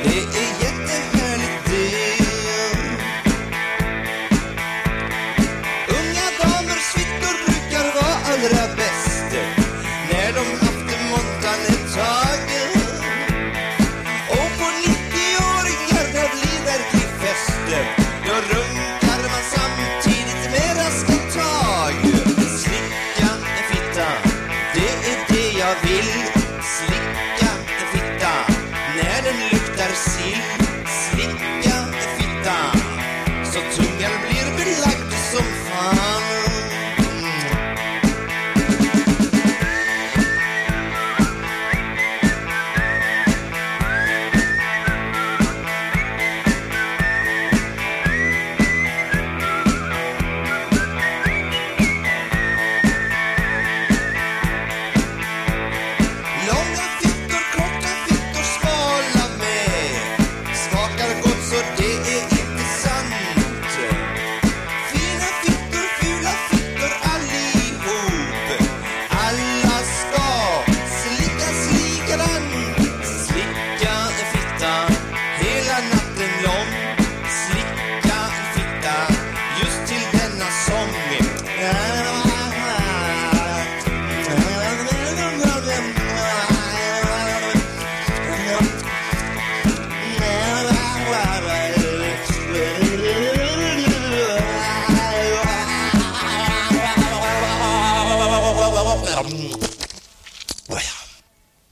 Det är jättehärligt det. Unga damers fittor brukar vara allra bäst när de haft montan ett tag. Och på 90-åringar där blir verklig fest. Då runkar man samtidigt med raska tag. Slicka en fitta, det är det jag vill. Slicka en fitta när den luktar sill. Slicka en fitta så tungan blir belagd som fan. Långa fittor, korta fittor, smala med. Smakar gott så det är inte sant. Fina fittor, fula fittor, allihop. Alla ska slickas likadant. Slicka en fitta hela natten lång. Slicka en fitta just till denna sång. Well.